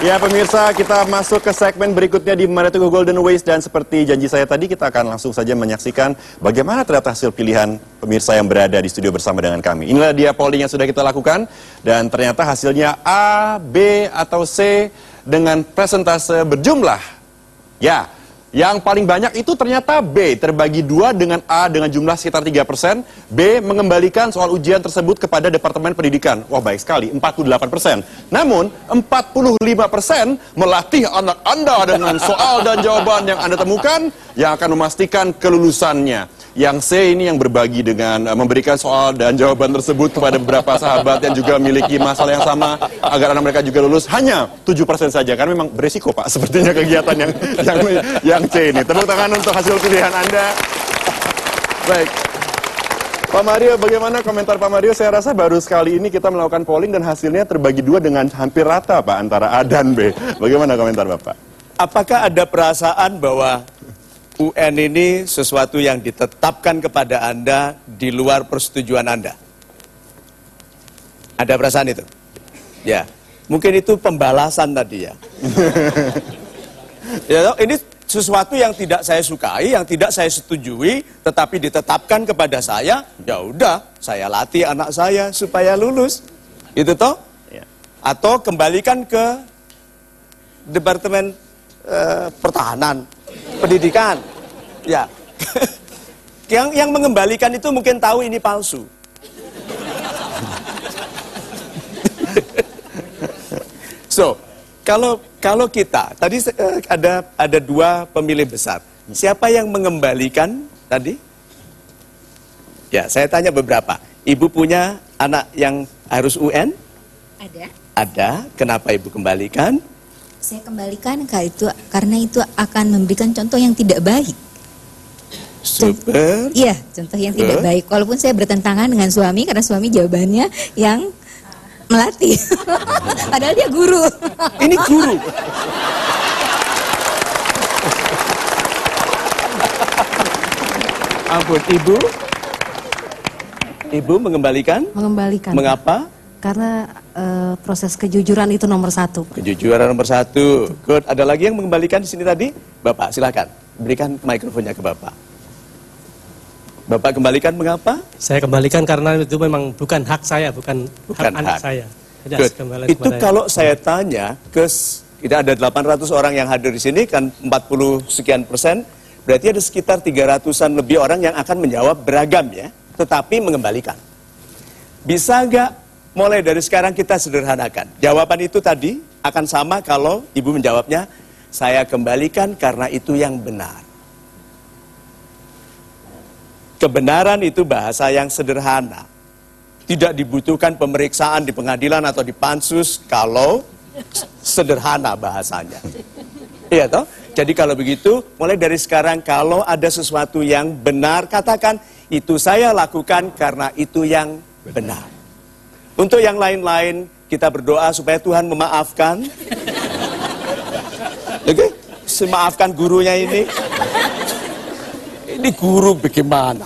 Ya pemirsa, kita masuk ke segmen berikutnya di Maritime Golden Ways. Dan seperti janji saya tadi, kita akan langsung saja menyaksikan bagaimana ternyata hasil pilihan pemirsa yang berada di studio bersama dengan kami. Inilah dia polling yang sudah kita lakukan. Dan ternyata hasilnya A, B, atau C dengan persentase berjumlah. Ya, yang paling banyak itu ternyata B, terbagi 2 dengan A dengan jumlah sekitar 3%. B, mengembalikan soal ujian tersebut kepada Departemen Pendidikan. Wah, baik sekali, 48%. Namun, 45% melatih anak Anda dengan soal dan jawaban yang Anda temukan yang akan memastikan kelulusannya. Yang C ini yang berbagi dengan memberikan soal dan jawaban tersebut kepada beberapa sahabat yang juga memiliki masalah yang sama agar anak mereka juga lulus. Hanya 7% saja, karena memang beresiko Pak sepertinya kegiatan yang C ini. Tepuk tangan untuk hasil pilihan Anda. Baik. Pak Mario, bagaimana komentar Pak Mario? Saya rasa baru sekali ini kita melakukan polling dan hasilnya terbagi 2 dengan hampir rata Pak antara A dan B. Bagaimana komentar Bapak? Apakah ada perasaan bahwa UN ini sesuatu yang ditetapkan kepada Anda di luar persetujuan Anda? Ada perasaan itu? Ya, mungkin itu pembalasan tadi ya. Ya, ini sesuatu yang tidak saya sukai, yang tidak saya setujui, tetapi ditetapkan kepada saya, ya udah, saya latih anak saya supaya lulus. Itu toh? Atau kembalikan ke Departemen Pertahanan, Pendidikan. Ya. Yang mengembalikan itu mungkin tahu ini palsu. So, kalau kita tadi ada 2 pemilih besar. Siapa yang mengembalikan tadi? Ya, saya tanya beberapa. Ibu punya anak yang harus UN? Ada. Ada. Kenapa Ibu kembalikan? Saya kembalikan karena itu akan memberikan contoh yang tidak baik. Super. Iya, contoh yang tidak baik. Walaupun saya bertentangan dengan suami karena suami jawabannya yang melatih. Padahal dia guru. Ini guru. Ampun, Ibu mengembalikan? Mengembalikan. Mengapa? Karena proses kejujuran itu nomor 1. Kejujuran nomor 1. Good. Ada lagi yang mengembalikan di sini tadi? Bapak, silakan. Berikan mikrofonnya ke Bapak. Bapak kembalikan mengapa? Saya kembalikan karena itu memang bukan hak saya, bukan hak anak saya. Itu kalau saya tanya ke kita ada 800 orang yang hadir di sini kan 40 sekian persen, berarti ada sekitar 300-an lebih orang yang akan menjawab beragam ya, tetapi mengembalikan. Bisa nggak mulai dari sekarang kita sederhanakan? Jawaban itu tadi akan sama kalau Ibu menjawabnya, saya kembalikan karena itu yang benar. Kebenaran itu bahasa yang sederhana. Tidak dibutuhkan pemeriksaan di pengadilan atau di pansus kalau sederhana bahasanya. Iya toh? Jadi kalau begitu, mulai dari sekarang kalau ada sesuatu yang benar, katakan itu saya lakukan karena itu yang benar. Untuk yang lain-lain, kita berdoa supaya Tuhan memaafkan. Oke? Semaafkan gurunya ini. Ini guru bagaimana?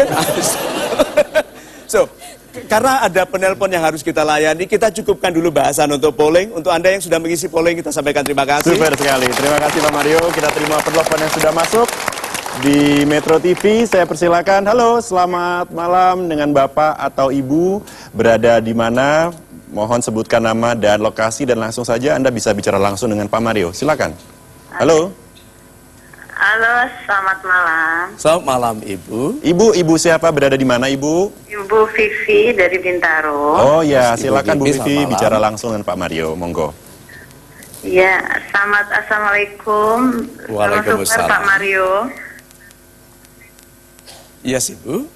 So, karena ada penelpon yang harus kita layani, kita cukupkan dulu bahasan untuk polling. Untuk Anda yang sudah mengisi polling, kita sampaikan terima kasih. Super sekali. Terima kasih Pak Mario. Kita terima penelpon yang sudah masuk di Metro TV. Saya persilakan. Halo, selamat malam dengan Bapak atau Ibu. Berada di mana? Mohon sebutkan nama dan lokasi dan langsung saja Anda bisa bicara langsung dengan Pak Mario. Silakan. Halo. Halo, selamat malam. Selamat malam, Ibu. Ibu siapa? Berada di mana, Ibu? Ibu Vivi dari Bintaro. Oh ya, silakan Bu Vivi bicara malam. langsung dengan Pak Mario. Monggo. Ya, assalamualaikum. Waalaikumsalam. Pak Mario. Iya, yes, Ibu.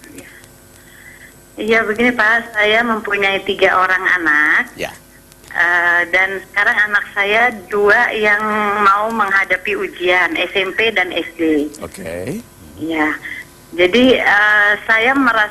Iya, begini Pak, saya mempunyai 3 orang anak. Ya. Dan sekarang anak saya 2 yang mau menghadapi ujian SMP dan SD. Oke. Iya. Jadi saya merasa